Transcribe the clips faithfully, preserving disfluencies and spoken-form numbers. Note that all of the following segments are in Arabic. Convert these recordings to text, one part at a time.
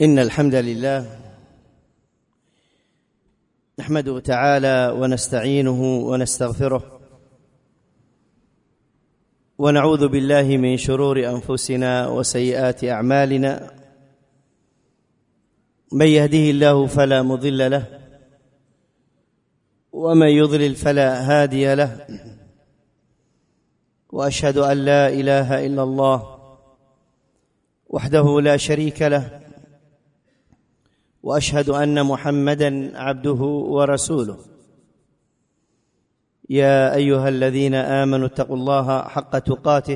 إن الحمد لله نحمده تعالى ونستعينه ونستغفره ونعوذ بالله من شرور أنفسنا وسيئات أعمالنا. من يهده الله فلا مضل له ومن يضلل فلا هادي له، وأشهد أن لا إله إلا الله وحده لا شريك له، وأشهد أن محمدًا عبده ورسوله. يا أيها الذين آمنوا اتقوا الله حق تقاته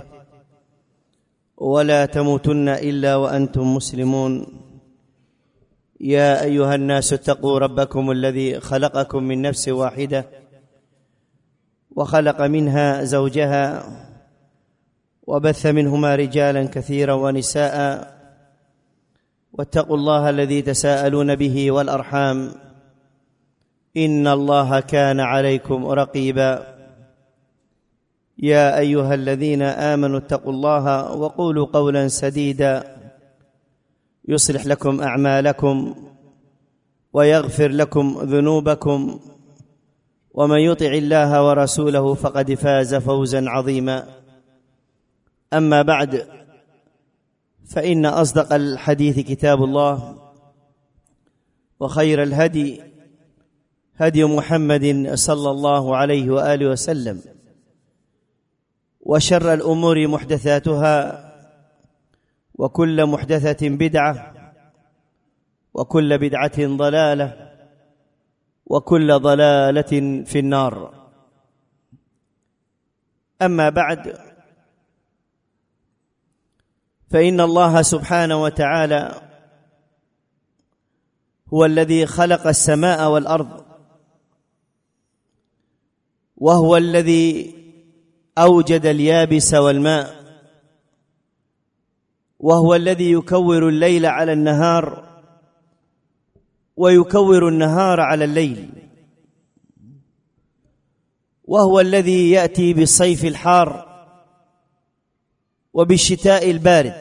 ولا تموتن إلا وأنتم مسلمون. يا أيها الناس اتقوا ربكم الذي خلقكم من نفس واحدة وخلق منها زوجها وبث منهما رجالا كثيرا ونساء، واتقوا الله الذي تساءلون به والأرحام إن الله كان عليكم رقيبا. يا أيها الذين آمنوا اتقوا الله وقولوا قولا سديدا يصلح لكم أعمالكم ويغفر لكم ذنوبكم، ومن يطع الله ورسوله فقد فاز فوزا عظيما. أما بعد، فإن أصدق الحديث كتاب الله، وخير الهدي هدي محمد صلى الله عليه وآله وسلم، وشر الأمور محدثاتها، وكل محدثة بدعة، وكل بدعة ضلالة، وكل ضلالة في النار. أما بعد، فإن الله سبحانه وتعالى هو الذي خلق السماء والأرض، وهو الذي أوجد اليابس والماء، وهو الذي يكور الليل على النهار ويكور النهار على الليل، وهو الذي يأتي بالصيف الحار وبالشتاء البارد،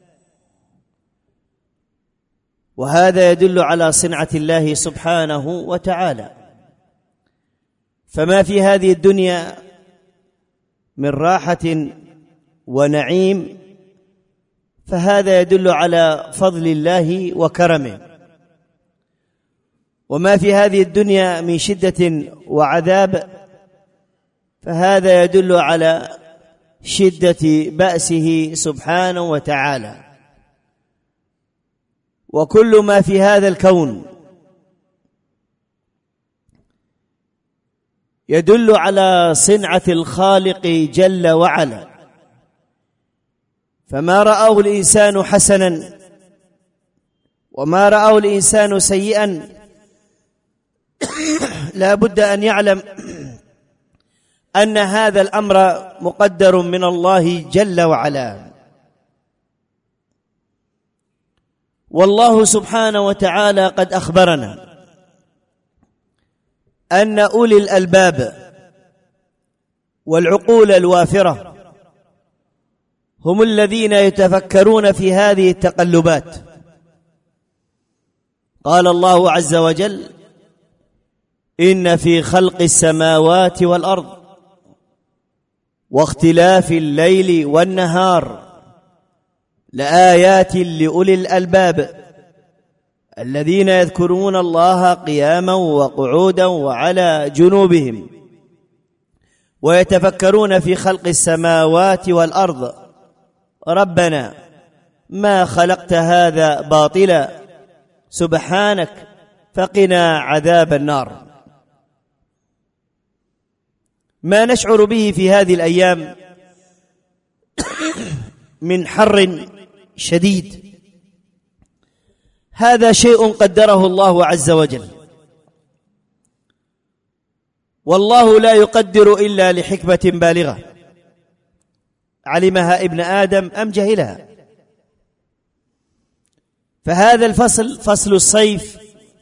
وهذا يدل على صنعة الله سبحانه وتعالى. فما في هذه الدنيا من راحة ونعيم فهذا يدل على فضل الله وكرمه، وما في هذه الدنيا من شدة وعذاب فهذا يدل على شدة بأسه سبحانه وتعالى. وكل ما في هذا الكون يدل على صنعة الخالق جل وعلا، فما رآه الإنسان حسنا وما رآه الإنسان سيئا لا بد أن يعلم أن هذا الأمر مقدر من الله جل وعلا. والله سبحانه وتعالى قد أخبرنا أن أولي الألباب والعقول الوافرة هم الذين يتفكرون في هذه التقلبات. قال الله عز وجل: إن في خلق السماوات والأرض واختلاف الليل والنهار لآيات لأولي الألباب الذين يذكرون الله قياما وقعودا وعلى جنوبهم ويتفكرون في خلق السماوات والأرض ربنا ما خلقت هذا باطلا سبحانك فقنا عذاب النار. ما نشعر به في هذه الأيام من حر شديد هذا شيء قدره الله عز وجل، والله لا يقدر إلا لحكمة بالغة علمها ابن آدم أم جهلها. فهذا الفصل فصل الصيف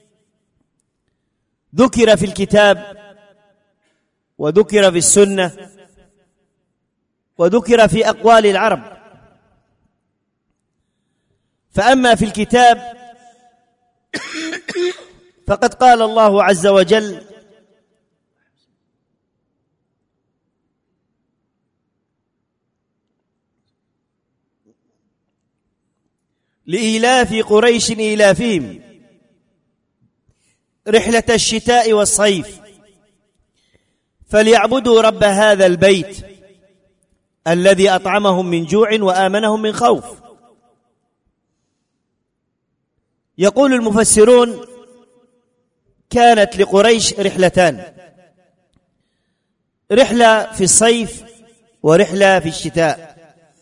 ذكر في الكتاب وذكر في السنة وذكر في أقوال العرب. فأما في الكتاب فقد قال الله عز وجل: لإيلاف قريش إيلافهم رحلة الشتاء والصيف فليعبدوا رب هذا البيت الذي أطعمهم من جوع وآمنهم من خوف. يقول المفسرون: كانت لقريش رحلتان، رحلة في الصيف ورحلة في الشتاء.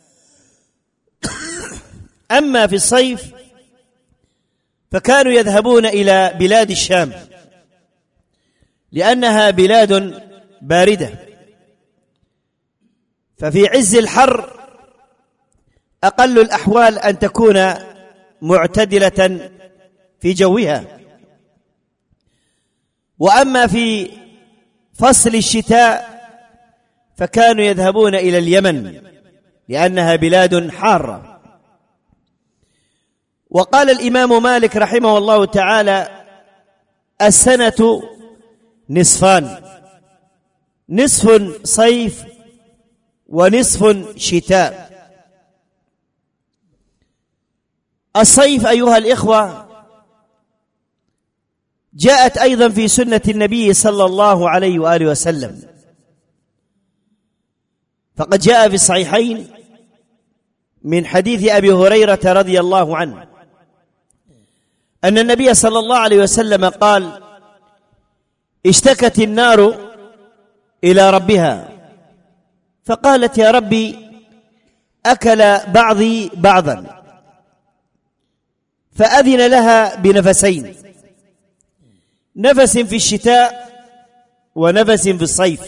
أما في الصيف فكانوا يذهبون إلى بلاد الشام لأنها بلاد باردة، ففي عز الحر أقل الأحوال أن تكون معتدلة في جوها. وأما في فصل الشتاء فكانوا يذهبون إلى اليمن لأنها بلاد حارة. وقال الإمام مالك رحمه الله تعالى: السنة نصفان، نصف صيف ونصف شتاء. الصيف أيها الإخوة جاءت أيضا في سنة النبي صلى الله عليه وآله وسلم، فقد جاء في الصحيحين من حديث أبي هريرة رضي الله عنه أن النبي صلى الله عليه وسلم قال: اشتكت النار إلى ربها فقالت: يا ربي أكل بعضي بعضا، فأذن لها بنفسين، نفس في الشتاء ونفس في الصيف،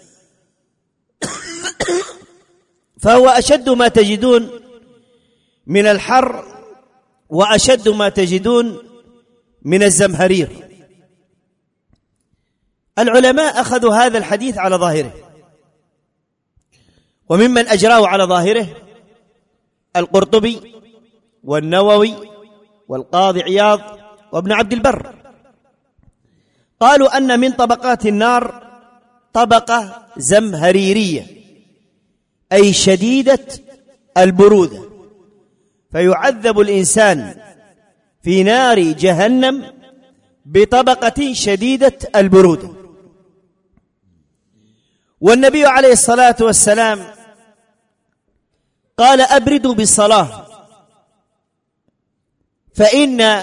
فهو أشد ما تجدون من الحر وأشد ما تجدون من الزمهرير. العلماء أخذوا هذا الحديث على ظاهره، وممن أجراه على ظاهره القرطبي والنووي والقاضي عياض وابن عبد البر. قالوا أن من طبقات النار طبقة زمهريرية، أي شديدة البرودة، فيعذب الإنسان في نار جهنم بطبقة شديدة البرودة. والنبي عليه الصلاة والسلام قال: أبردوا بالصلاة فإن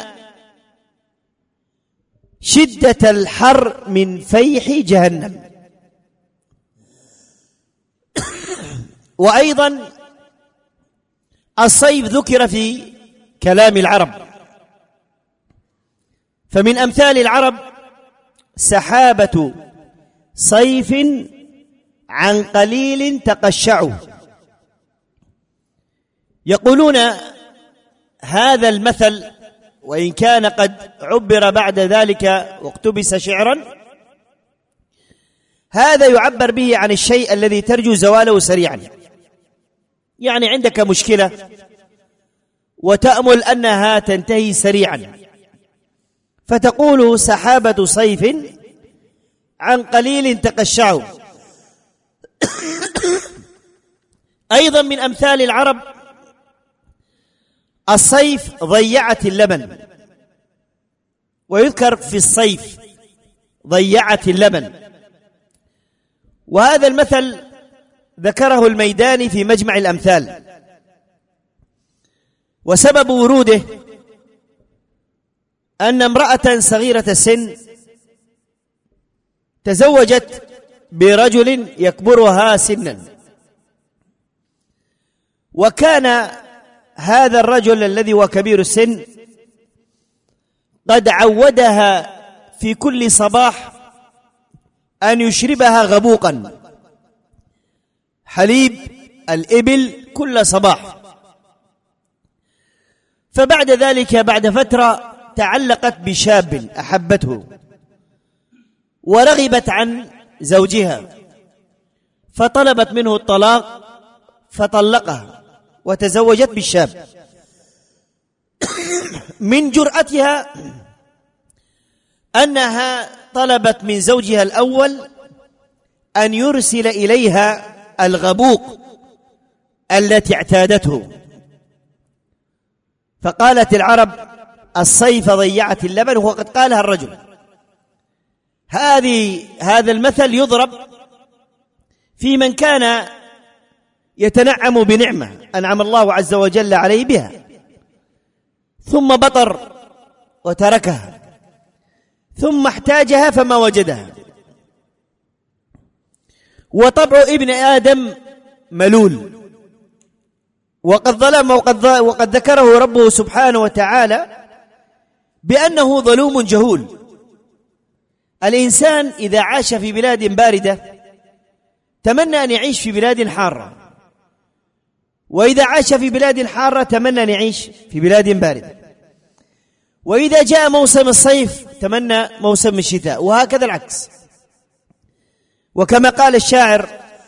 شدة الحر من فيح جهنم. وأيضا الصيف ذكر في كلام العرب، فمن أمثال العرب: سحابة صيف عن قليل تقشعوا. يقولون هذا المثل وإن كان قد عبر بعد ذلك واقتبس شعرا، هذا يعبر به عن الشيء الذي ترجو زواله سريعا. يعني عندك مشكلة وتأمل أنها تنتهي سريعا، فتقول سحابة صيف عن قليل تقشعوا. أيضا من أمثال العرب: الصيف ضيعت اللبن، ويذكر في الصيف ضيعت اللبن. وهذا المثل ذكره الميداني في مجمع الأمثال، وسبب وروده أن امرأة صغيرة السن تزوجت برجل يكبرها سنا، وكان هذا الرجل الذي هو كبير السن قد عودها في كل صباح أن يشربها غبوقا، حليب الإبل كل صباح. فبعد ذلك بعد فترة تعلقت بشاب أحبته ورغبت عن زوجها، فطلبت منه الطلاق فطلقها وتزوجت بالشاب. من جرأتها أنها طلبت من زوجها الأول أن يرسل إليها الغبوق التي اعتادته، فقالت العرب: الصيف ضيعت اللبن، وقد قالها الرجل. هذه هذا المثل يضرب في من كان يتنعم بنعمة أنعم الله عز وجل عليه بها، ثم بطر وتركها، ثم احتاجها فما وجدها. وطبع ابن آدم ملول، وقد ظلم وقد, وقد ذكره ربه سبحانه وتعالى بأنه ظلوم جهول. الإنسان إذا عاش في بلاد باردة تمنى أن يعيش في بلاد حارة، وإذا عاش في بلاد حارة تمنى أن يعيش في بلاد باردة، وإذا جاء موسم الصيف تمنى موسم الشتاء، وهكذا العكس. وكما قال الشاعر: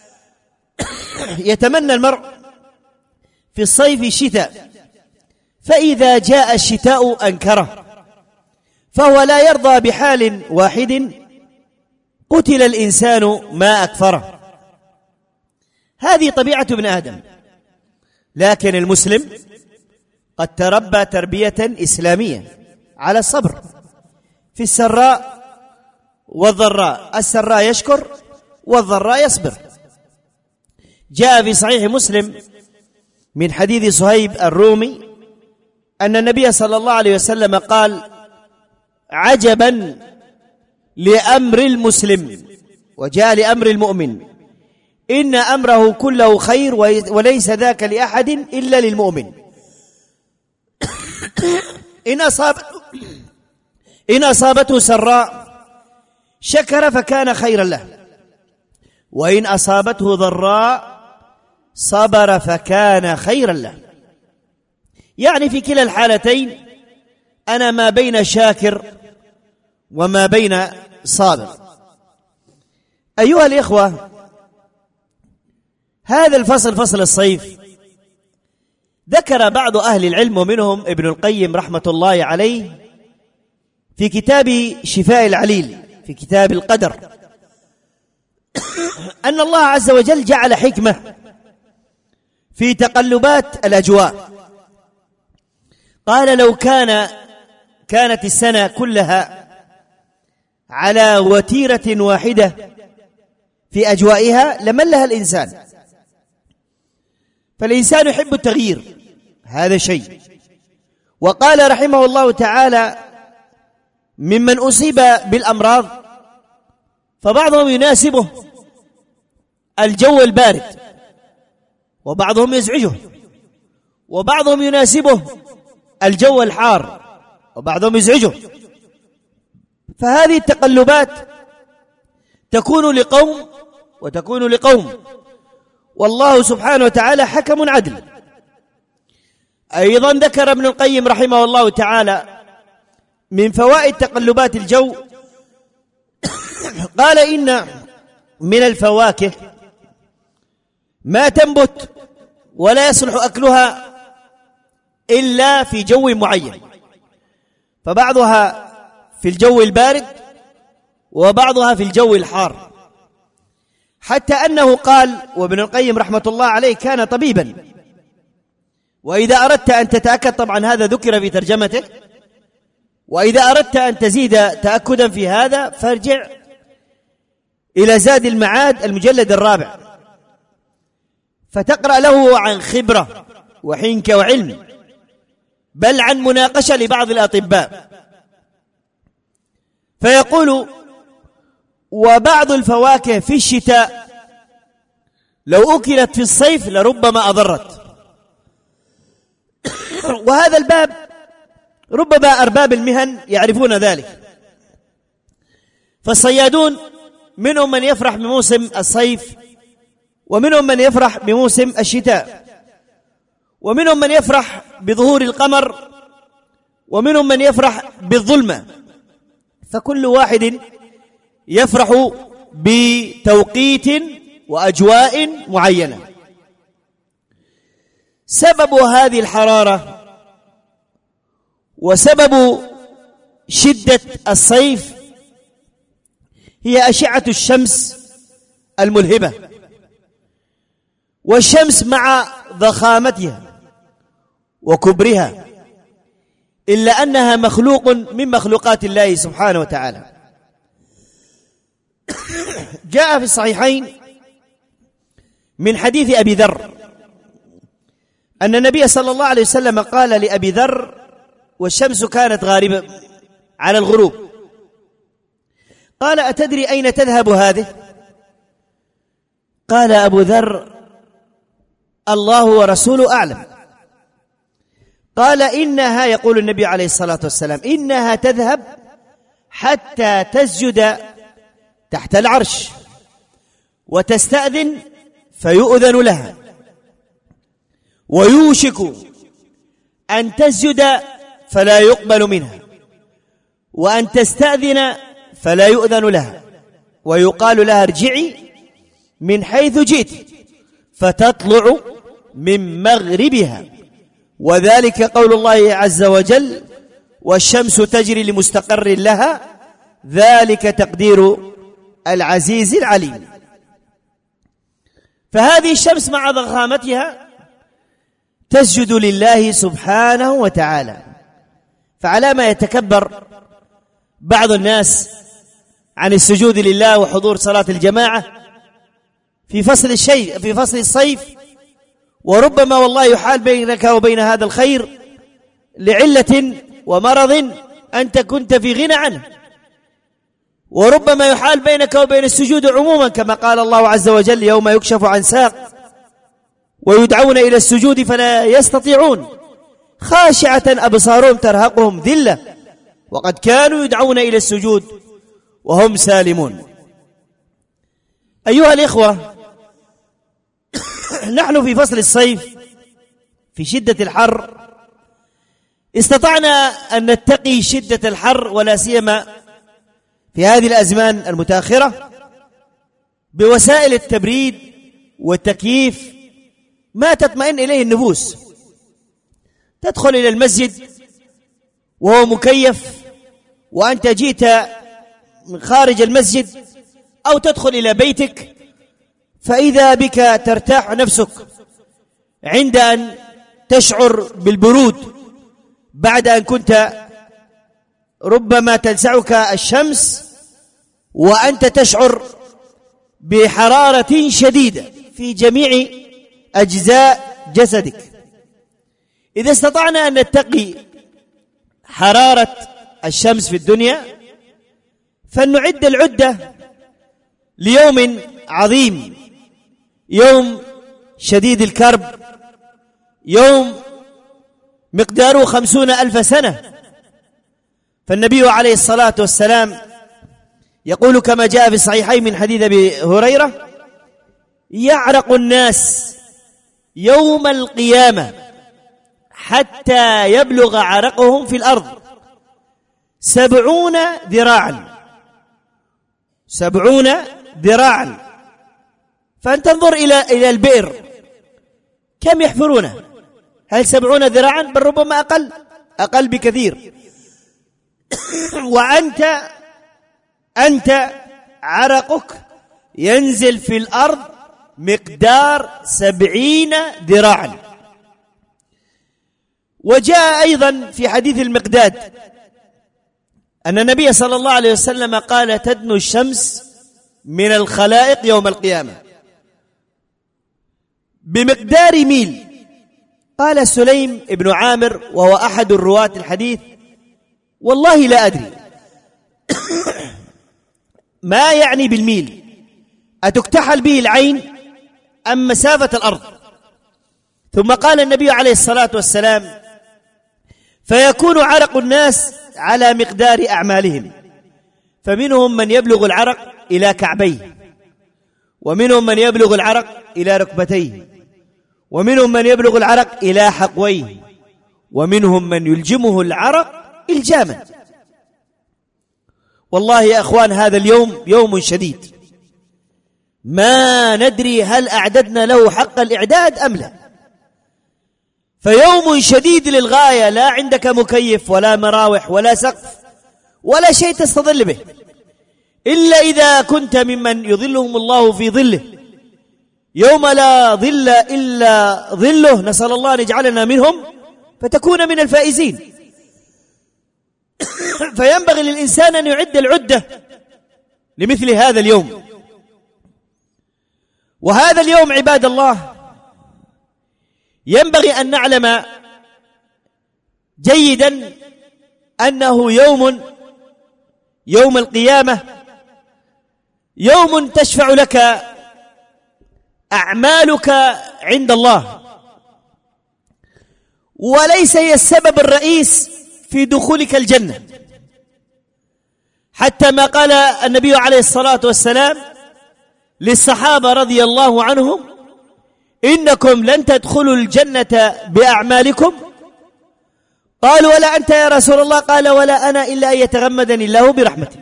يتمنى المرء في الصيف الشتاء، فإذا جاء الشتاء أنكره، فهو لا يرضى بحال واحد، قتل الإنسان ما أكفره. هذه طبيعة ابن آدم. لكن المسلم قد تربى تربية إسلامية على الصبر في السراء والضراء، السراء يشكر والضراء يصبر. جاء في صحيح مسلم من حديث صهيب الرومي أن النبي صلى الله عليه وسلم قال: عجبا لأمر المسلم، وجاء لأمر المؤمن، إن أمره كله خير وليس ذاك لأحد إلا للمؤمن. إن أصاب إن أصابته سراء شكر فكان خيرا له، وإن أصابته ضراء صبر فكان خيرا له. يعني في كلا الحالتين أنا ما بين شاكر وما بين صابر. أيها الإخوة، هذا الفصل، فصل الصيف، ذكر بعض أهل العلم ومنهم ابن القيم رحمة الله عليه في كتاب شفاء العليل في كتاب القدر أن الله عز وجل جعل حكمة في تقلبات الأجواء. قال: لو كان كانت السنة كلها على وتيرة واحدة في أجوائها لملها الإنسان، فالإنسان يحب التغيير، هذا شيء. وقال رحمه الله تعالى: ممن أصيب بالأمراض فبعضهم يناسبه الجو البارد، وبعضهم يزعجه، وبعضهم يناسبه الجو الحار، وبعضهم يزعجه. فهذه التقلبات تكون لقوم وتكون لقوم، والله سبحانه وتعالى حكم عدل. أيضا ذكر ابن القيم رحمه الله تعالى من فوائد تقلبات الجو، قال: إن من الفواكه ما تنبت ولا يصلح أكلها إلا في جو معين، فبعضها في الجو البارد وبعضها في الجو الحار، حتى أنه قال، وابن القيم رحمة الله عليه كان طبيبا، وإذا أردت أن تتأكد، طبعا هذا ذكر في ترجمته، وإذا أردت أن تزيد تأكدا في هذا فارجع إلى زاد المعاد المجلد الرابع، فتقرأ له عن خبرة وحنكة وعلم، بل عن مناقشة لبعض الأطباء. فيقول: وبعض الفواكه في الشتاء لو أكلت في الصيف لربما أضرت. وهذا الباب ربما أرباب المهن يعرفون ذلك. فالصيادون منهم من يفرح بموسم الصيف، ومنهم من يفرح بموسم الشتاء، ومنهم من يفرح بظهور القمر، ومنهم من يفرح بالظلمة. فكل واحد يفرح بتوقيت وأجواء معينة. سبب هذه الحرارة وسبب شدة الصيف هي أشعة الشمس الملهبة، والشمس مع ضخامتها وكبرها إلا أنها مخلوق من مخلوقات الله سبحانه وتعالى. جاء في الصحيحين من حديث أبي ذر أن النبي صلى الله عليه وسلم قال لأبي ذر والشمس كانت غاربة على الغروب، قال: أتدري أين تذهب هذه؟ قال أبو ذر: الله ورسوله أعلم. قال: إنها، يقول النبي عليه الصلاة والسلام، إنها تذهب حتى تسجد تحت العرش وتستأذن فيؤذن لها، ويوشك أن تسجد فلا يقبل منها، وأن تستأذن فلا يؤذن لها، ويقال لها: ارجعي من حيث جئت، فتطلع من مغربها، وذلك قول الله عز وجل: والشمس تجري لمستقر لها، ذلك تقدير العزيز العليم. فهذه الشمس مع ضخامتها تسجد لله سبحانه وتعالى. فعلى ما يتكبر بعض الناس عن السجود لله وحضور صلاة الجماعة في فصل الشيء في فصل الصيف، وربما والله يحال بينك وبين هذا الخير لعلة ومرض أنت كنت في غنى عنه، وربما يحال بينك وبين السجود عموما، كما قال الله عز وجل: يوم يكشف عن ساق ويدعون إلى السجود فلا يستطيعون، خاشعة أبصارهم ترهقهم ذلة وقد كانوا يدعون إلى السجود وهم سالمون. أيها الإخوة، نحن في فصل الصيف في شدة الحر، استطعنا أن نتقي شدة الحر ولا سيما في هذه الأزمان المتأخرة بوسائل التبريد والتكييف ما تطمئن إليه النفوس. تدخل إلى المسجد وهو مكيف وأنت جئت من خارج المسجد، أو تدخل إلى بيتك فإذا بك ترتاح نفسك عند أن تشعر بالبرود بعد أن كنت ربما تلسعك الشمس وأنت تشعر بحرارة شديدة في جميع أجزاء جسدك. إذا استطعنا أن نتقي حرارة الشمس في الدنيا فلنعد العدة ليوم عظيم، يوم شديد الكرب، يوم مقداره خمسون ألف سنة. فالنبي عليه الصلاة والسلام يقول كما جاء في الصحيحين من حديث أبي هريرة: يعرق الناس يوم القيامة حتى يبلغ عرقهم في الأرض سبعون ذراعا سبعون ذراعا فأنت انظر إلى إلى البئر كم يحفرونه، هل سبعون ذراعا؟ بل ربما أقل أقل بكثير. وأنت أنت عرقك ينزل في الأرض مقدار سبعين ذراعا. وجاء أيضا في حديث المقداد أن النبي صلى الله عليه وسلم قال: تدنو الشمس من الخلائق يوم القيامة بمقدار ميل. قال سليم ابن عامر وهو أحد الرواة الحديث: والله لا أدري ما يعني بالميل، أتكتحل به العين أم مسافة الأرض؟ ثم قال النبي عليه الصلاة والسلام: فيكون عرق الناس على مقدار أعمالهم، فمنهم من يبلغ العرق إلى كعبيه، ومنهم من يبلغ العرق إلى ركبتيه، ومنهم من يبلغ العرق إلى حقويه، ومنهم من يلجمه العرق إلجاما. والله يا أخوان هذا اليوم يوم شديد، ما ندري هل أعددنا له حق الإعداد أم لا. فيوم شديد للغاية، لا عندك مكيف ولا مراوح ولا سقف ولا شيء تستظل به إلا إذا كنت ممن يظلهم الله في ظله يوم لا ظل إلا ظله، نسأل الله أن يجعلنا منهم فتكون من الفائزين. فينبغي للإنسان أن يعد العدة لمثل هذا اليوم. وهذا اليوم عباد الله ينبغي أن نعلم جيدا أنه يوم يوم القيامة، يوم تشفع لك أعمالك عند الله، وليس هي السبب الرئيس في دخولك الجنة، حتى ما قال النبي عليه الصلاة والسلام للصحابة رضي الله عنهم: إنكم لن تدخلوا الجنة بأعمالكم. قالوا: ولا أنت يا رسول الله؟ قال: ولا أنا إلا أن يتغمدني الله برحمته.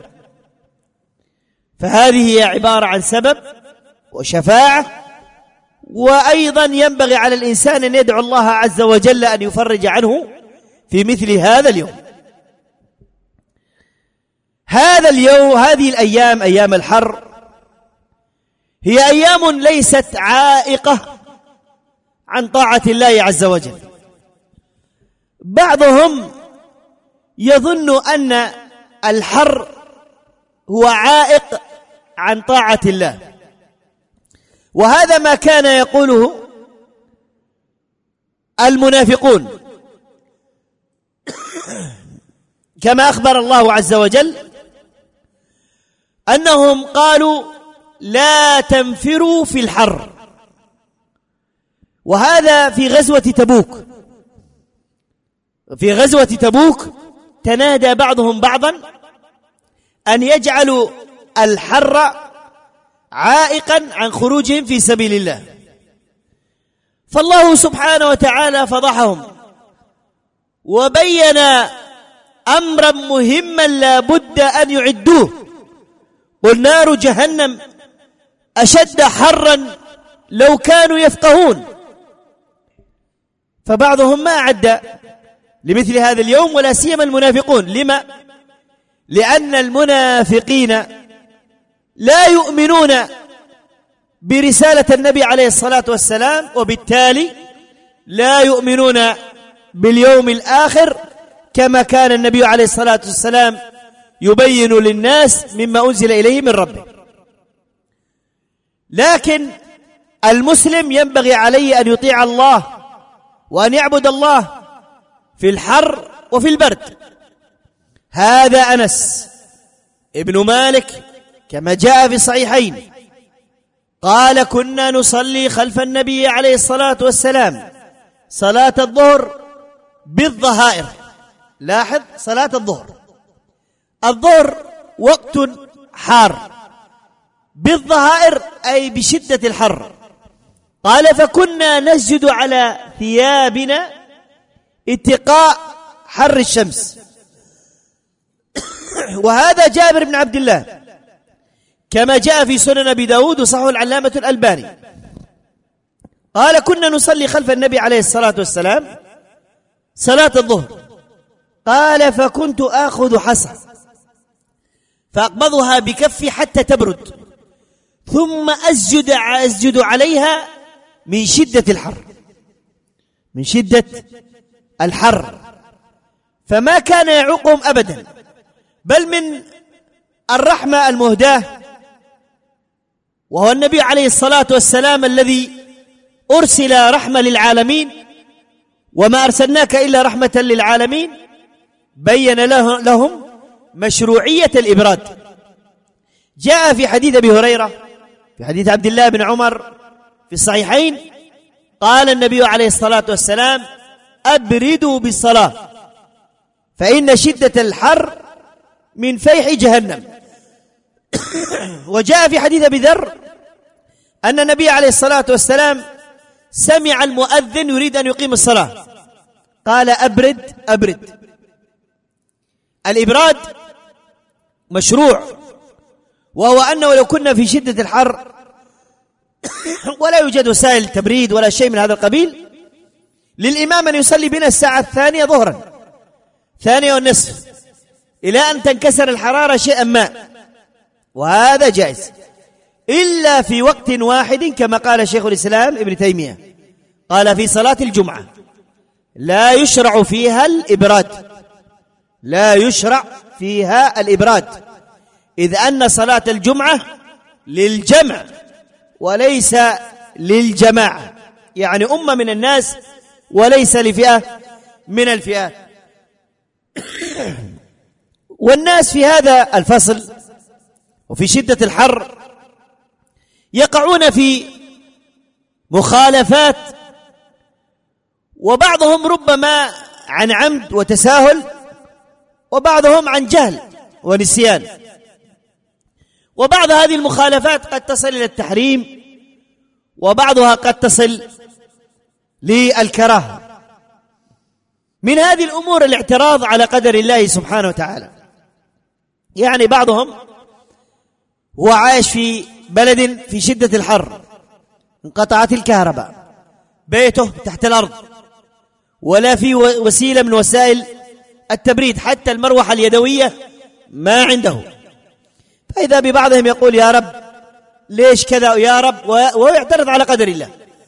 فهذه هي عبارة عن سبب وشفاعة. وأيضا ينبغي على الإنسان أن يدعو الله عز وجل أن يفرج عنه في مثل هذا اليوم. هذا اليوم، هذه الأيام، أيام الحر، هي أيام ليست عائقة عن طاعة الله عز وجل. بعضهم يظن أن الحر هو عائق عن طاعة الله، وهذا ما كان يقوله المنافقون، كما أخبر الله عز وجل أنهم قالوا: لا تنفروا في الحر. وهذا في غزوة تبوك. في غزوة تبوك تنادى بعضهم بعضا أن يجعلوا الحر عائقا عن خروجهم في سبيل الله، فالله سبحانه وتعالى فضحهم وبين أمرا مهما لا بد أن يعدوه. قل: نار جهنم أشد حرا لو كانوا يفقهون. فبعضهم ما أعد لمثل هذا اليوم، ولا سيما المنافقون. لما؟ لأن المنافقين لا يؤمنون برسالة النبي عليه الصلاة والسلام، وبالتالي لا يؤمنون باليوم الآخر، كما كان النبي عليه الصلاة والسلام يبين للناس مما أنزل إليه من ربه. لكن المسلم ينبغي عليه أن يطيع الله وأن يعبد الله في الحر وفي البرد. هذا أنس ابن مالك كما جاء في الصحيحين قال: كنا نصلي خلف النبي عليه الصلاة والسلام صلاة الظهر بالظهائر. لاحظ، صلاة الظهر، الظهر وقت حار، بالظهائر أي بشدة الحر. قال: فكنا نسجد على ثيابنا اتقاء حر الشمس. وهذا جابر بن عبد الله كما جاء في سنن أبي داود وصححه العلامة الألباني. قال: كنا نصلي خلف النبي عليه الصلاة والسلام صلاة الظهر. قال: فكنت آخذ حصى فأقبضها بكفي حتى تبرد، ثم أسجد, أسجد عليها من شدة الحر، من شدة الحر، فما كان يعوقهم أبدا، بل من الرحمة المهداة، وهو النبي عليه الصلاة والسلام الذي أرسل رحمة للعالمين، وما أرسلناك إلا رحمة للعالمين. بين لهم مشروعية الإبراد. جاء في حديث أبي هريرة، في حديث عبد الله بن عمر في الصحيحين، قال النبي عليه الصلاة والسلام: أبردوا بالصلاة فإن شدة الحر من فيح جهنم. وجاء في حديث أبي ذر أن النبي عليه الصلاة والسلام سمع المؤذن يريد أن يقيم الصلاة، قال: أبرد أبرد. الإبراد مشروع، وهو أنه لو كنا في شدة الحر ولا يوجد وسائل تبريد ولا شيء من هذا القبيل، للإمام أن يصلي بنا الساعة الثانية ظهرا، ثانية والنصف، إلى أن تنكسر الحرارة شيئا ما، وهذا جائز إلا في وقت واحد كما قال شيخ الإسلام ابن تيمية، قال في صلاة الجمعة لا يشرع فيها الإبراد، لا يشرع فيها الإبراد، إذ أن صلاة الجمعة للجمع وليس للجماعة، يعني أمة من الناس وليس لفئة من الفئات. والناس في هذا الفصل وفي شدة الحر يقعون في مخالفات، وبعضهم ربما عن عمد وتساهل، وبعضهم عن جهل ونسيان، وبعض هذه المخالفات قد تصل إلى التحريم، وبعضها قد تصل للكراهة. من هذه الأمور الاعتراض على قدر الله سبحانه وتعالى، يعني بعضهم هو عايش في بلد في شدة الحر، انقطعت الكهرباء، بيته تحت الأرض، ولا في وسيلة من وسائل التبريد، حتى المروحة اليدوية ما عنده، فإذا ببعضهم يقول يا رب ليش كذا يا رب، ويعترض على قدر الله.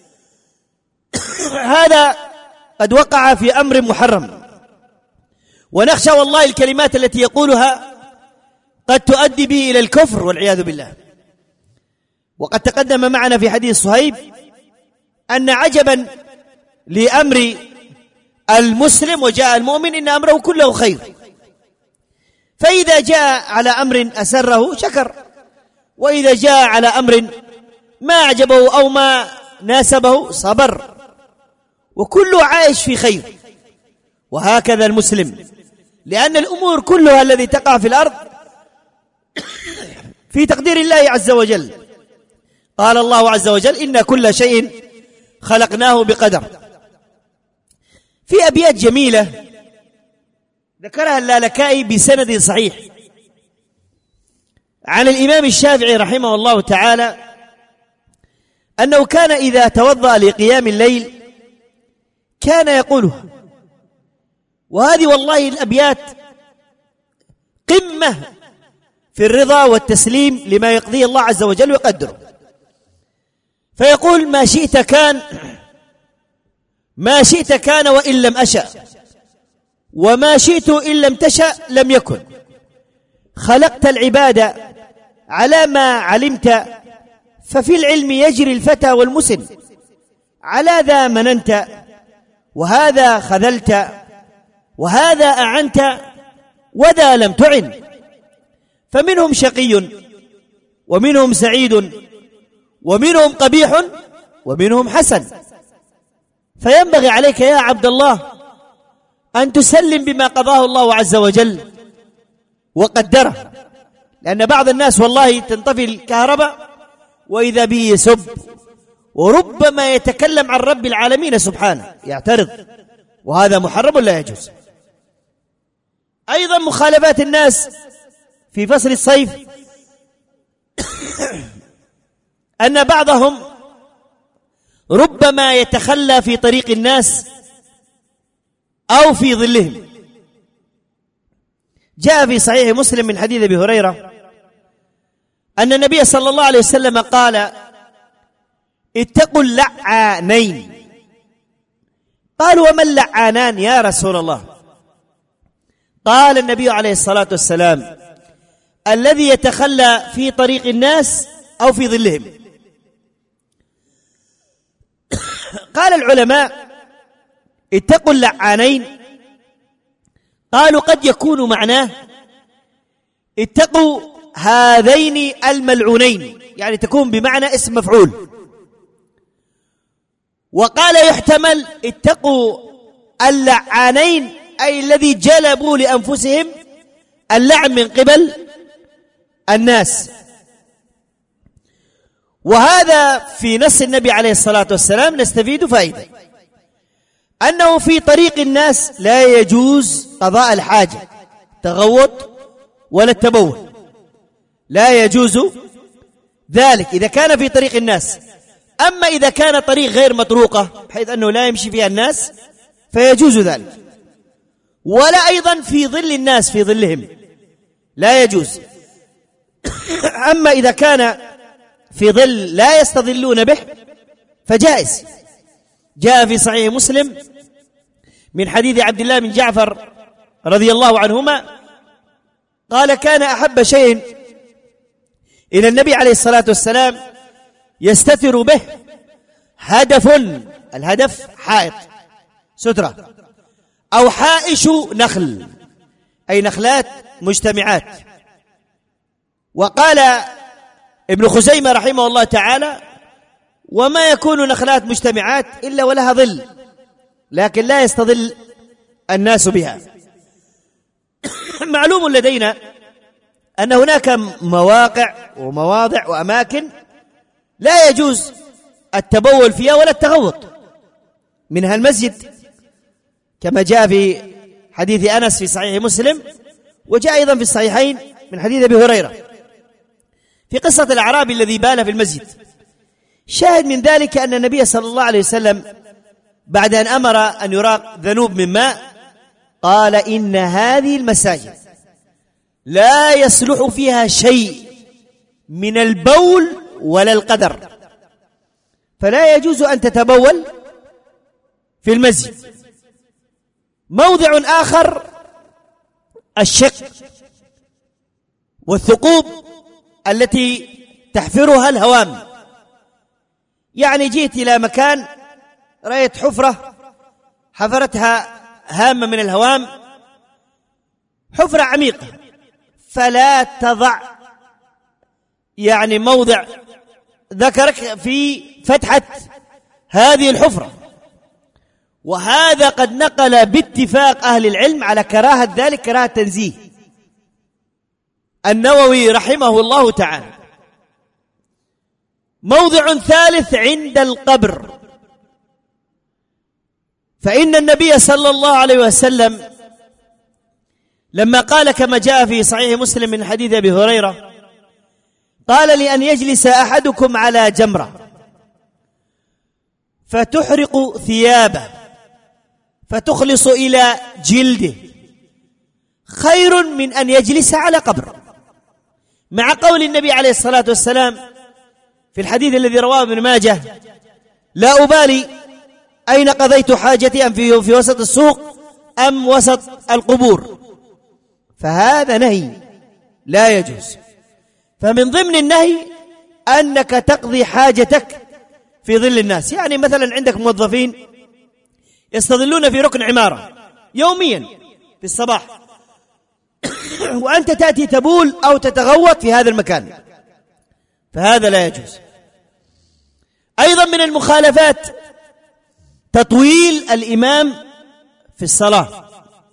هذا قد وقع في أمر محرم، ونخشى والله الكلمات التي يقولها قد تؤدي به إلى الكفر والعياذ بالله. وقد تقدم معنا في حديث صهيب أن عجبا لأمر المسلم وجاء المؤمن إن أمره كله خير، فإذا جاء على أمر أسره شكر، وإذا جاء على أمر ما أعجبه أو ما ناسبه صبر، وكله عايش في خير. وهكذا المسلم، لأن الأمور كلها الذي تقع في الأرض في تقدير الله عز وجل. قال الله عز وجل إن كل شيء خلقناه بقدر. في أبيات جميلة ذكرها اللالكائي بسند صحيح عن الإمام الشافعي رحمه الله تعالى أنه كان إذا توضأ لقيام الليل كان يقوله، وهذه والله الأبيات قمة في الرضا والتسليم لما يقضيه الله عز وجل ويقدره. فيقول ما شئت كان، ما شئت كان وإن لم أشأ، وما شئت إن لم تشأ لم يكن، خلقت العباد على ما علمت، ففي العلم يجري الفتى والمسن، على ذا مننت وهذا خذلت، وهذا أعنت وذا لم تعن، فمنهم شقي ومنهم سعيد ومنهم قبيح ومنهم حسن، فينبغي عليك يا عبد الله أن تسلم بما قضاه الله عز وجل وقدره، لأن بعض الناس والله تنطفي الكهرباء وإذا به يسب، وربما يتكلم عن رب العالمين سبحانه يعترض، وهذا محرم لا يجوز. أيضا مخالفات الناس في فصل الصيف أن بعضهم ربما يتخلى في طريق الناس أو في ظلهم. جاء في صحيح مسلم من حديث أبي هريرة أن النبي صلى الله عليه وسلم قال اتقوا اللعانين. قالوا وما اللعانان يا رسول الله؟ قال النبي عليه الصلاة والسلام الذي يتخلى في طريق الناس أو في ظلهم. قال العلماء اتقوا اللعانين، قالوا قد يكون معناه اتقوا هذين الملعونين، يعني تكون بمعنى اسم مفعول. وقال يحتمل اتقوا اللعانين أي الذي جلبوا لأنفسهم اللعن من قبل الناس. وهذا في نص النبي عليه الصلاة والسلام نستفيد فائدة أنه في طريق الناس لا يجوز قضاء الحاجة تغوط ولا التبول، لا يجوز ذلك إذا كان في طريق الناس. أما إذا كان طريق غير مطروقة بحيث أنه لا يمشي فيها الناس فيجوز ذلك. ولا أيضا في ظل الناس في ظلهم، لا يجوز. أما إذا كان في ظل لا يستظلون به فجائز. جاء في صحيح مسلم من حديث عبد الله بن جعفر رضي الله عنهما قال: كان أحب شيء إلى النبي عليه الصلاة والسلام يستتر به هدف، الهدف حائط سترة، أو حائش نخل، أي نخلات مجتمعات. وقال ابن خزيمة رحمه الله تعالى: وما يكون نخلات مجتمعات إلا ولها ظل، لكن لا يستظل الناس بها. معلوم لدينا أن هناك مواقع ومواضع وأماكن لا يجوز التبول فيها ولا التغوط، منها المسجد كما جاء في حديث أنس في صحيح مسلم، وجاء أيضا في الصحيحين من حديث أبي هريرة في قصة الأعرابي الذي بال في المسجد. شاهد من ذلك أن النبي صلى الله عليه وسلم بعد أن أمر أن يراق ذنوب من ماء قال: إن هذه المساجد لا يصلح فيها شيء من البول ولا القدر، فلا يجوز أن تتبول في المسجد. موضع آخر الشق والثقوب التي تحفرها الهوام، يعني جيت إلى مكان رأيت حفرة حفرتها هامة من الهوام، حفرة عميقة، فلا تضع يعني موضع ذكرك في فتحة هذه الحفرة. وهذا قد نقل باتفاق أهل العلم على كراهة ذلك، كراهة تنزيه. النووي رحمه الله تعالى. موضع ثالث عند القبر، فإن النبي صلى الله عليه وسلم لما قال كما جاء في صحيح مسلم من حديث أبي هريرة قال: لأن يجلس أحدكم على جمرة فتحرق ثيابه فتخلص إلى جلده خير من أن يجلس على قبر. مع قول النبي عليه الصلاة والسلام في الحديث الذي رواه ابن ماجه: لا أبالي أين قضيت حاجتي، أم في, في وسط السوق أم وسط القبور. فهذا نهي لا يجوز. فمن ضمن النهي أنك تقضي حاجتك في ظل الناس، يعني مثلا عندك موظفين يستظلون في ركن عمارة يوميا في الصباح وأنت تأتي تبول أو تتغوط في هذا المكان، فهذا لا يجوز. أيضا من المخالفات تطويل الإمام في الصلاة.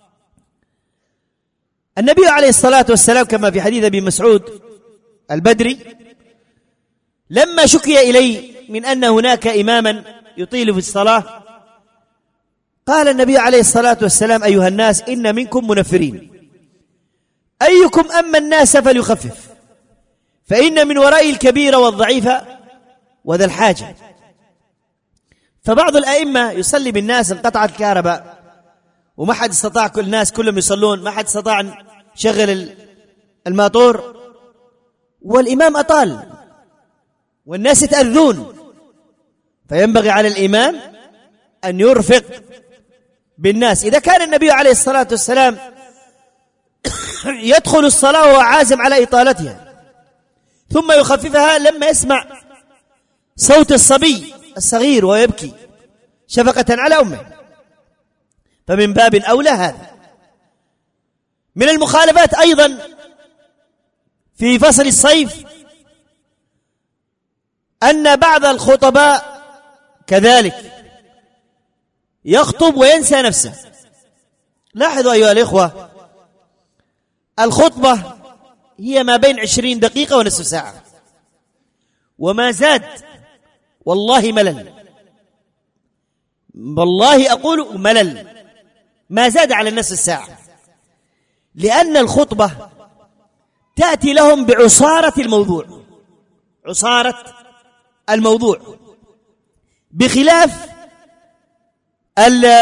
النبي عليه الصلاة والسلام كما في حديث أبي مسعود البدري لما شكي إليه من أن هناك إماما يطيل في الصلاة قال النبي عليه الصلاة والسلام: أيها الناس إن منكم منفرين، أيكم أما الناس فليخفف، فإن من وراء الكبير والضعيف وذا الحاجة. فبعض الأئمة يصلي بالناس، انقطعت الكهرباء وما حد استطاع، كل الناس كلهم يصلون، ما حد استطاع أن يشغل الماطور، والإمام أطال والناس يتأذون، فينبغي على الإمام أن يرفق بالناس. إذا كان النبي عليه الصلاة والسلام يدخل الصلاة وهو عازم على إطالتها ثم يخففها لما يسمع صوت الصبي الصغير ويبكي شفقة على أمه، فمن باب أولى هذا. من المخالفات أيضا في فصل الصيف أن بعض الخطباء كذلك يخطب وينسى نفسه. لاحظوا أيها الإخوة، الخطبة هي ما بين عشرين دقيقة ونصف ساعة وما زاد، والله ملل، والله أقول ملل، ما زاد على النصف الساعة، لأن الخطبة تأتي لهم بعصارة الموضوع، عصارة الموضوع، بخلاف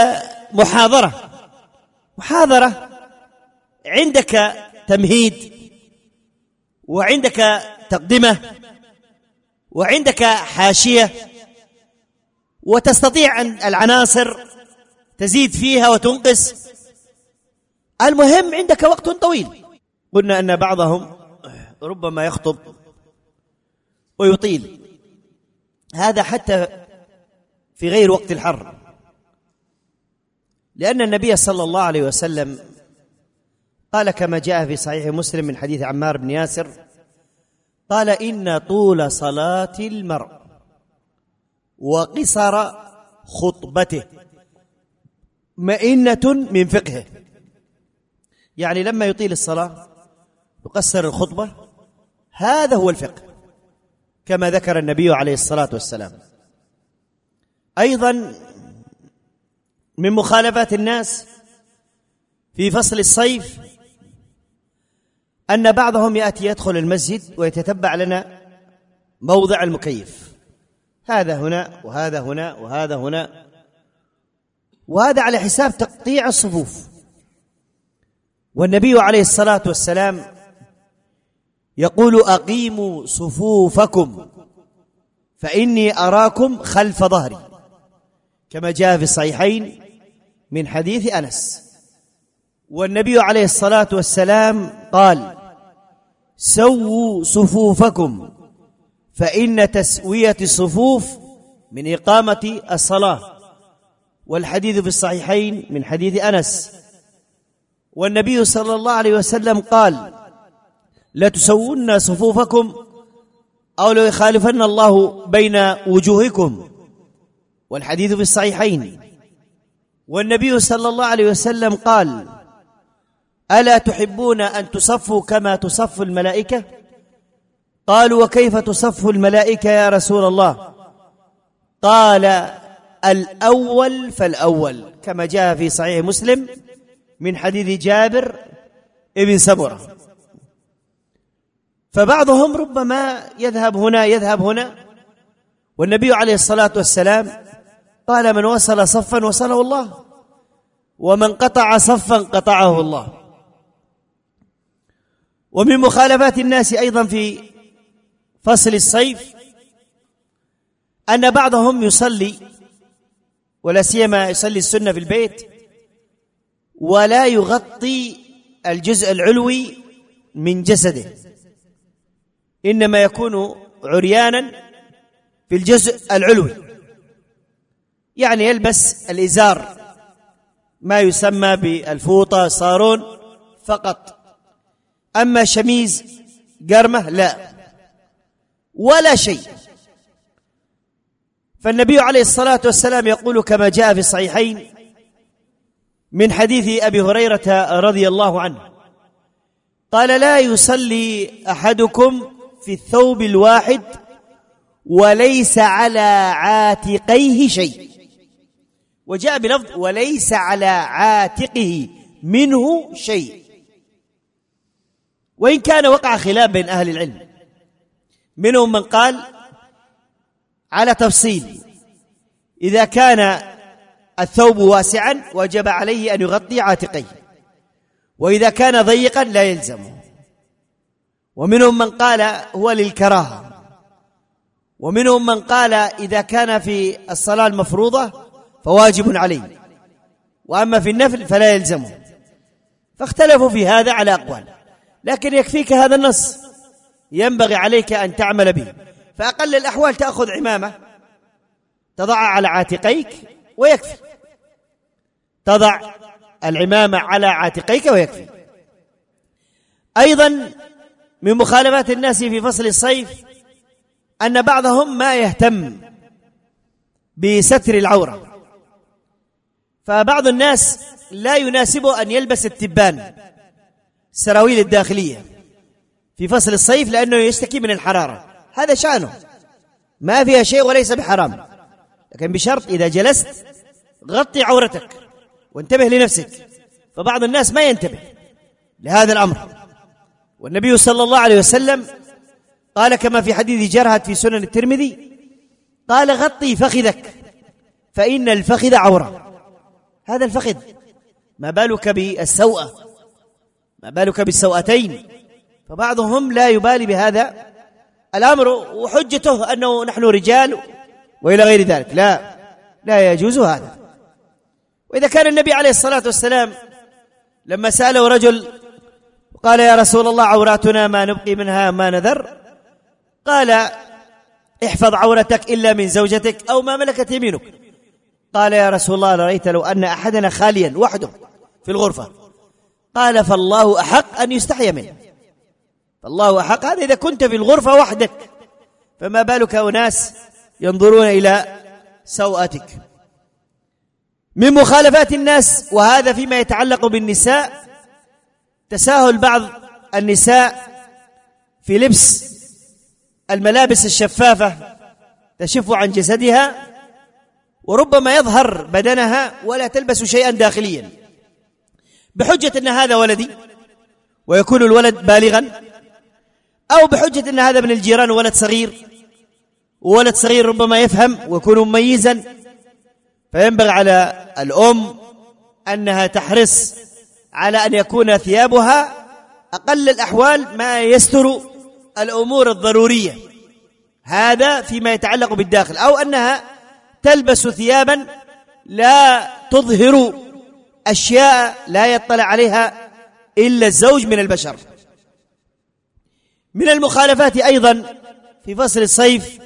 المحاضرة. محاضرة عندك تمهيد وعندك تقدمة وعندك حاشية، وتستطيع أن العناصر تزيد فيها وتنقص، المهم عندك وقت طويل. قلنا أن بعضهم ربما يخطب ويطيل، هذا حتى في غير وقت الحر، لأن النبي صلى الله عليه وسلم قال كما جاء في صحيح مسلم من حديث عمار بن ياسر قال: إن طول صلاة المرء وقصر خطبته مئنة من فقهه. يعني لما يطيل الصلاة يقصر الخطبة، هذا هو الفقه كما ذكر النبي عليه الصلاة والسلام. أيضا من مخالفات الناس في فصل الصيف أن بعضهم يأتي يدخل المسجد ويتتبع لنا موضع المكيف، هذا هنا وهذا هنا وهذا هنا، وهذا على حساب تقطيع الصفوف. والنبي عليه الصلاة والسلام يقول: أقيموا صفوفكم فإني أراكم خلف ظهري، كما جاء في الصحيحين من حديث أنس. والنبي عليه الصلاة والسلام قال: سووا صفوفكم فإن تسوية الصفوف من إقامة الصلاة، والحديث في الصحيحين من حديث أنس. والنبي صلى الله عليه وسلم قال: لتسوون صفوفكم أو ليخالفن الله بين وجوهكم، والحديث في الصحيحين. والنبي صلى الله عليه وسلم قال: ألا تحبون أن تصفوا كما تصف الملائكة؟ قالوا: وكيف تصف الملائكة يا رسول الله؟ قال: الأول فالأول، كما جاء في صحيح مسلم من حديث جابر ابن سمرة. فبعضهم ربما يذهب هنا يذهب هنا، والنبي عليه الصلاة والسلام قال: من وصل صفا وصله الله، ومن قطع صفا قطعه الله. ومن مخالفات الناس أيضا في فصل الصيف أن بعضهم يصلي، ولا سيما يصلي السنة في البيت، ولا يغطي الجزء العلوي من جسده، إنما يكون عريانا في الجزء العلوي، يعني يلبس الإزار ما يسمى بالفوطة صارون فقط، أما شميز قرمة لا ولا شيء. فالنبي عليه الصلاة والسلام يقول كما جاء في الصحيحين من حديث أبي هريرة رضي الله عنه قال: لا يصلي أحدكم في الثوب الواحد وليس على عاتقيه شيء، وجاء بلفظ وليس على عاتقه منه شيء. وإن كان وقع خلاف بين أهل العلم، منهم من قال على تفصيل: إذا كان الثوب واسعا وجب عليه أن يغطي عاتقيه، وإذا كان ضيقا لا يلزمه. ومنهم من قال هو للكراهة، ومنهم من قال إذا كان في الصلاة المفروضة فواجب عليه، وأما في النفل فلا يلزمه. فاختلفوا في هذا على أقوال، لكن يكفيك هذا النص، ينبغي عليك أن تعمل به. فأقل الأحوال تأخذ عمامة تضعها على عاتقيك ويكفي، تضع العمامة على عاتقيك ويكفي. أيضا من مخالفات الناس في فصل الصيف أن بعضهم ما يهتم بستر العورة، فبعض الناس لا يناسبه أن يلبس التبان السراويل الداخلية في فصل الصيف لأنه يشتكي من الحرارة، هذا شأنه، ما فيها شيء وليس بحرام، لكن بشرط إذا جلست غطي عورتك وانتبه لنفسك. فبعض الناس ما ينتبه لهذا الأمر. والنبي صلى الله عليه وسلم قال كما في حديث جرهد في سنن الترمذي قال: غطي فخذك فإن الفخذ عورة. هذا الفخذ، ما بالك بالسوءة، ما بالك بالسوءتين، فبعضهم لا يبالي بهذا الأمر وحجته أنه نحن رجال وإلى غير ذلك. لا لا يجوز هذا. وإذا كان النبي عليه الصلاة والسلام لما سأله رجل قال يا رسول الله عوراتنا ما نبقي منها ما نذر، قال احفظ عورتك إلا من زوجتك أو ما ملكت يمينك. قال يا رسول الله رأيت لو أن أحدنا خاليا وحده في الغرفة، قال فالله أحق أن يستحي منه، فالله أحق. هذا إذا كنت في الغرفة وحدك، فما بالك أناس ينظرون إلى سوءتك. من مخالفات الناس، وهذا فيما يتعلق بالنساء، تساهل بعض النساء في لبس الملابس الشفافة تشف عن جسدها، وربما يظهر بدنها ولا تلبس شيئا داخليا، بحجة أن هذا ولدي ويكون الولد بالغا، أو بحجة أن هذا من الجيران ولد صغير، وولد صغير ربما يفهم ويكون مميزا. فينبغي على الأم أنها تحرص على أن يكون ثيابها أقل الأحوال ما يستر الأمور الضرورية، هذا فيما يتعلق بالداخل، أو أنها تلبس ثيابا لا تظهر أشياء لا يطلع عليها إلا الزوج من البشر. من المخالفات أيضا في فصل الصيف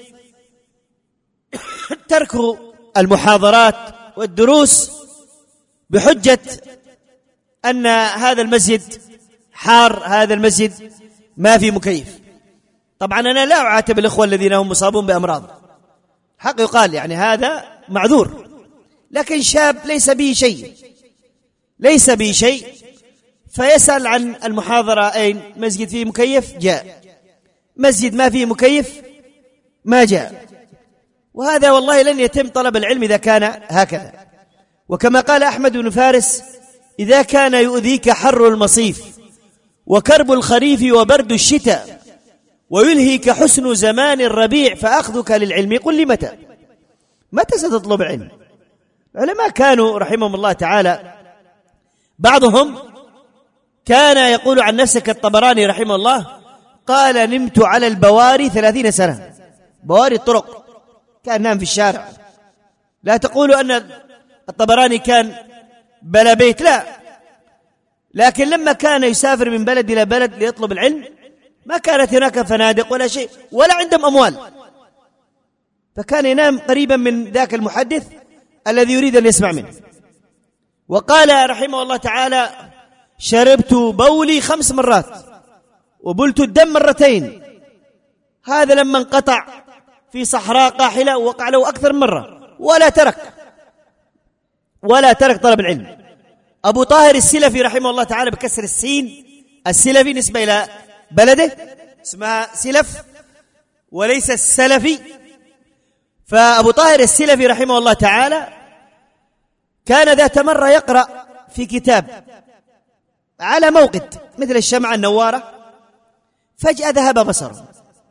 ترك المحاضرات والدروس بحجة أن هذا المسجد حار، هذا المسجد ما في مكيف. طبعا أنا لا أعاتب الإخوة الذين هم مصابون بأمراض، حق يقال يعني هذا معذور، لكن شاب ليس به شيء ليس به شيء فيسأل عن المحاضرة أين؟ مسجد فيه مكيف جاء، مسجد ما فيه مكيف ما جاء. وهذا والله لن يتم طلب العلم إذا كان هكذا. وكما قال أحمد بن فارس إذا كان يؤذيك حر المصيف وكرب الخريف وبرد الشتاء ويلهيك حسن زمان الربيع فأخذك للعلم قل لي متى متى ستطلب العلم. العلماء كانوا رحمهم الله تعالى بعضهم كان يقول عن نفسه كالطبراني رحمه الله قال نمت على البواري ثلاثين سنة، بواري الطرق، كان نام في الشارع. لا تقولوا أن الطبراني كان بلا بيت، لا، لكن لما كان يسافر من بلد إلى بلد ليطلب العلم ما كانت هناك فنادق ولا شيء ولا عندهم أموال، فكان ينام قريبا من ذاك المحدث الذي يريد أن يسمع منه. وقال رحمه الله تعالى شربت بولي خمس مرات وبلت الدم مرتين، هذا لما انقطع في صحراء قاحلة وقع له أكثر من مرة ولا ترك ولا ترك طلب العلم. أبو طاهر السلفي رحمه الله تعالى بكسر السين، السلفي نسبة إلى بلده اسمها سلف وليس السلفي. فأبو طاهر السلفي رحمه الله تعالى كان ذات مرة يقرأ في كتاب على موقد مثل الشمعة النوارة، فجأة ذهب بصره،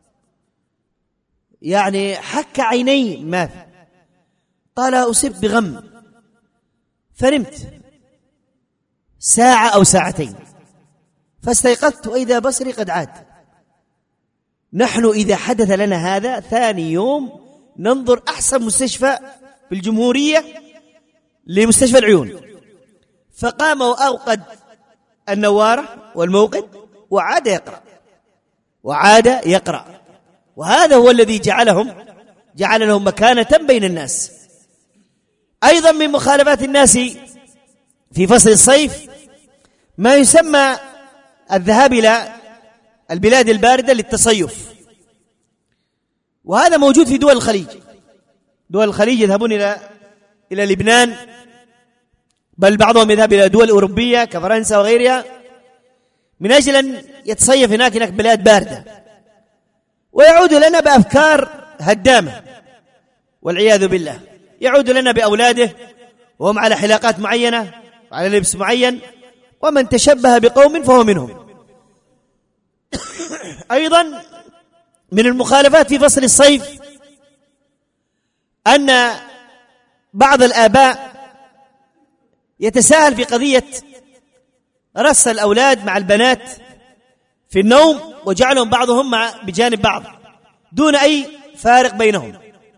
يعني حك عيني ما في، قال أصبت بغم فنمت ساعة أو ساعتين فاستيقظت وإذا بصري قد عاد. نحن إذا حدث لنا هذا ثاني يوم ننظر أحسن مستشفى في الجمهورية لمستشفى العيون. فقام وأوقد النوارة والموقد وعاد يقرأ وعاد يقرأ وهذا هو الذي جعلهم جعل لهم مكانة بين الناس. أيضا من مخالفات الناس في فصل الصيف ما يسمى الذهاب إلى البلاد الباردة للتصيف، وهذا موجود في دول الخليج. دول الخليج يذهبون إلى إلى لبنان، بل بعضهم يذهب إلى دول أوروبية كفرنسا وغيرها من أجل أن يتصيف هناك هناك بلاد باردة، ويعود لنا بأفكار هدامة والعياذ بالله. يعود لنا بأولاده وهم على حلاقات معينة وعلى لبس معين، ومن تشبه بقوم فهو منهم. أيضا من المخالفات في فصل الصيف أن بعض الآباء يتساهل في قضية رص الأولاد مع البنات في النوم وجعلهم بعضهم مع بجانب بعض دون أي فارق بينهم،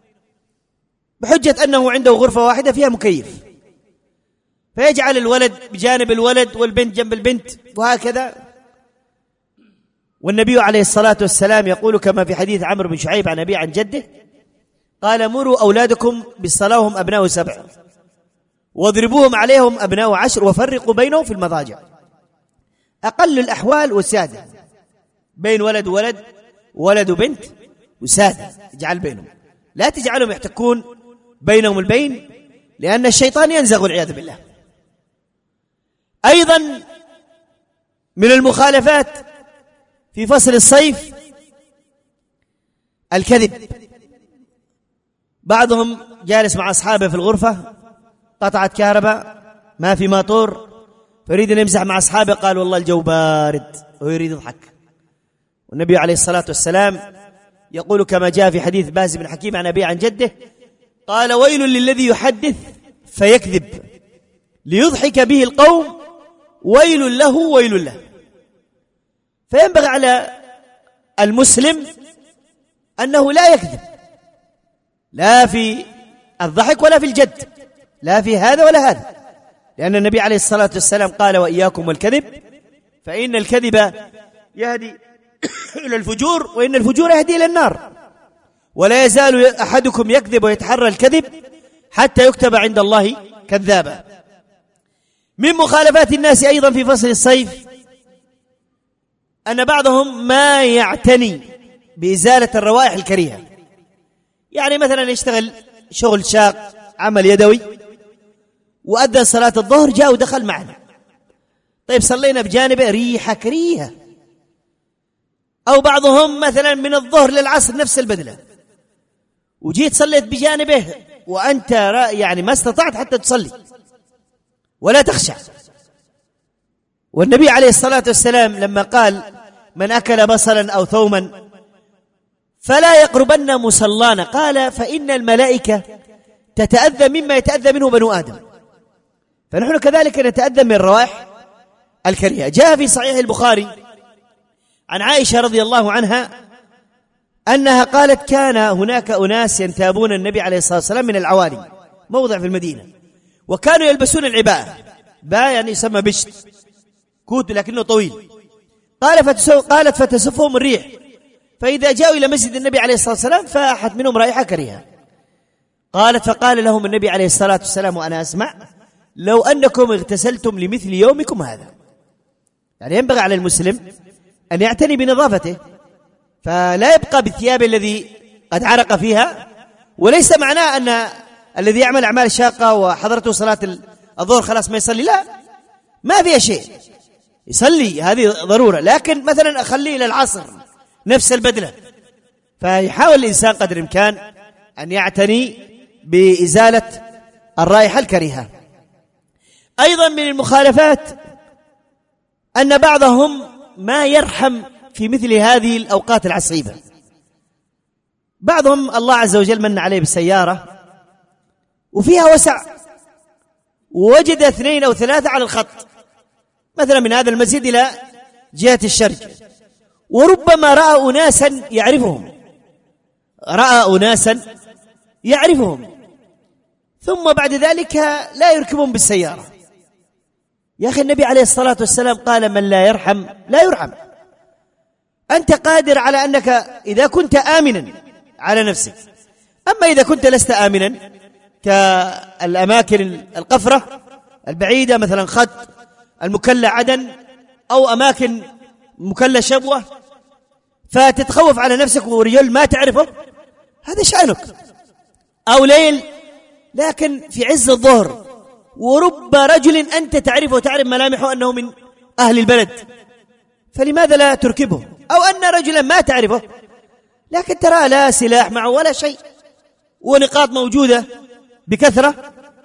بحجة أنه عنده غرفة واحدة فيها مكيف، فيجعل الولد بجانب الولد والبنت جنب البنت وهكذا. والنبي عليه الصلاة والسلام يقول كما في حديث عمرو بن شعيب عن أبي عن جده قال: مروا أولادكم بالصلاة وهم أبناء سبع، واضربوهم عليهم أبناء عشر، وفرقوا بينهم في المضاجع. أقل الأحوال وسادة، بين ولد وولد، ولد وبنت وسادة، اجعل بينهم، لا تجعلهم يحتكون بينهم البين، لأن الشيطان ينزغ والعياذ بالله. أيضا من المخالفات في فصل الصيف الكذب. بعضهم جالس مع أصحابه في الغرفة، قطعت كهرباء، ما في ماطور، فيريد أن يمزح مع أصحابه، قال والله الجو بارد، ويريد يضحك. والنبي عليه الصلاة والسلام يقول كما جاء في حديث باز بن حكيم عن أبي عن جده قال: ويل للذي يحدث فيكذب ليضحك به القوم، ويل له ويل له. فينبغي على المسلم أنه لا يكذب، لا في الضحك ولا في الجد، لا في هذا ولا هذا، لأن النبي عليه الصلاة والسلام قال: وإياكم والكذب فإن الكذب يهدي إلى الفجور، وإن الفجور يهدي إلى النار، ولا يزال أحدكم يكذب ويتحرى الكذب حتى يكتب عند الله كذابا. من مخالفات الناس أيضا في فصل الصيف أن بعضهم ما يعتني بإزالة الروائح الكريهة، يعني مثلا يشتغل شغل شاق، عمل يدوي، وأدى صلاة الظهر، جاء ودخل معنا، طيب صلينا بجانبه، ريحة كريهة. أو بعضهم مثلا من الظهر للعصر نفس البدلة، وجيت صليت بجانبه وأنت يعني ما استطعت حتى تصلي ولا تخشع. والنبي عليه الصلاة والسلام لما قال: من أكل بصلا أو ثوما فلا يقربن مصلانا، قال: فإن الملائكة تتأذى مما يتأذى منه بنو آدم، فنحن كذلك نتأذى من الروائح الكريهة. جاء في صحيح البخاري عن عائشة رضي الله عنها أنها قالت: كان هناك أناس ينتابون النبي عليه الصلاة والسلام من العوالي، موضع في المدينة، وكانوا يلبسون العباءة، باء يعني يسمى بشت، كوت لكنه طويل. قال قالت: فتسفهم الريح، فإذا جاءوا إلى مسجد النبي عليه الصلاة والسلام فاحت منهم رائحة كريهة. قالت: فقال لهم النبي عليه الصلاة والسلام وأنا أسمع: لو أنكم اغتسلتم لمثل يومكم هذا. يعني ينبغي على المسلم أن يعتني بنظافته، فلا يبقى بالثياب الذي قد عرق فيها. وليس معناه أن الذي يعمل أعمال شاقة وحضرته صلاة الظهر خلاص ما يصلي، لا، ما فيها شيء، يصلي، هذه ضرورة، لكن مثلا أخليه إلى العصر نفس البدلة. فيحاول الإنسان قدر الإمكان أن يعتني بإزالة الرائحة الكريهة. أيضا من المخالفات أن بعضهم ما يرحم في مثل هذه الأوقات العصيبة. بعضهم الله عز وجل من عليه بالسيارة وفيها وسع، ووجد اثنين أو ثلاثة على الخط، مثلا من هذا المسجد إلى جهة الشرق، وربما رأى أناسا يعرفهم رأى أناسا يعرفهم ثم بعد ذلك لا يركبهم بالسيارة. يا أخي النبي عليه الصلاة والسلام قال: من لا يرحم لا يرحم. أنت قادر على أنك إذا كنت آمنا على نفسك، أما إذا كنت لست آمنا كالأماكن القفرة البعيدة، مثلا خط المكلا عدن أو أماكن مكلا شبوة، فتتخوف على نفسك ورجل ما تعرفه، هذا شأنك. أو ليل لكن في عز الظهر، ورب رجل أنت تعرفه وتعرف ملامحه أنه من أهل البلد، فلماذا لا تركبه؟ أو أن رجلا ما تعرفه لكن ترى لا سلاح معه ولا شيء، ونقاط موجودة بكثرة،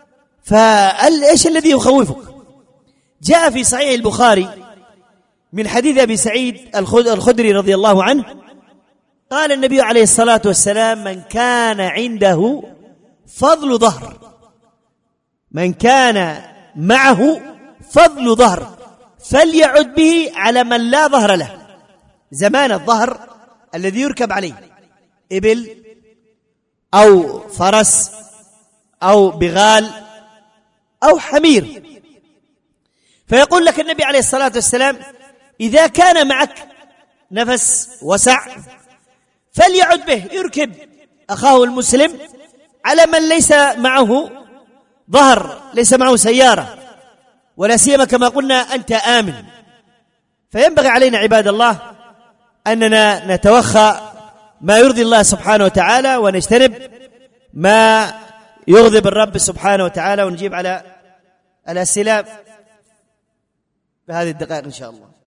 فإيش الذي يخوفك؟ جاء في صحيح البخاري من حديث أبي سعيد الخدري رضي الله عنه قال النبي عليه الصلاة والسلام: من كان عنده فضل ظهر، من كان معه فضل ظهر فليعد به على من لا ظهر له. زمان الظهر الذي يركب عليه إبل أو فرس أو بغال أو حمير. فيقول لك النبي عليه الصلاة والسلام إذا كان معك نفس وسع فليعد به، يركب أخاه المسلم على من ليس معه ظهر، ليس معه سيارة، ولا سيما كما قلنا أنت آمن. فينبغي علينا عباد الله أننا نتوخى ما يرضي الله سبحانه وتعالى، ونجتنب ما يغضب الرب سبحانه وتعالى، ونجيب على الأسئلة بهذه الدقائق إن شاء الله.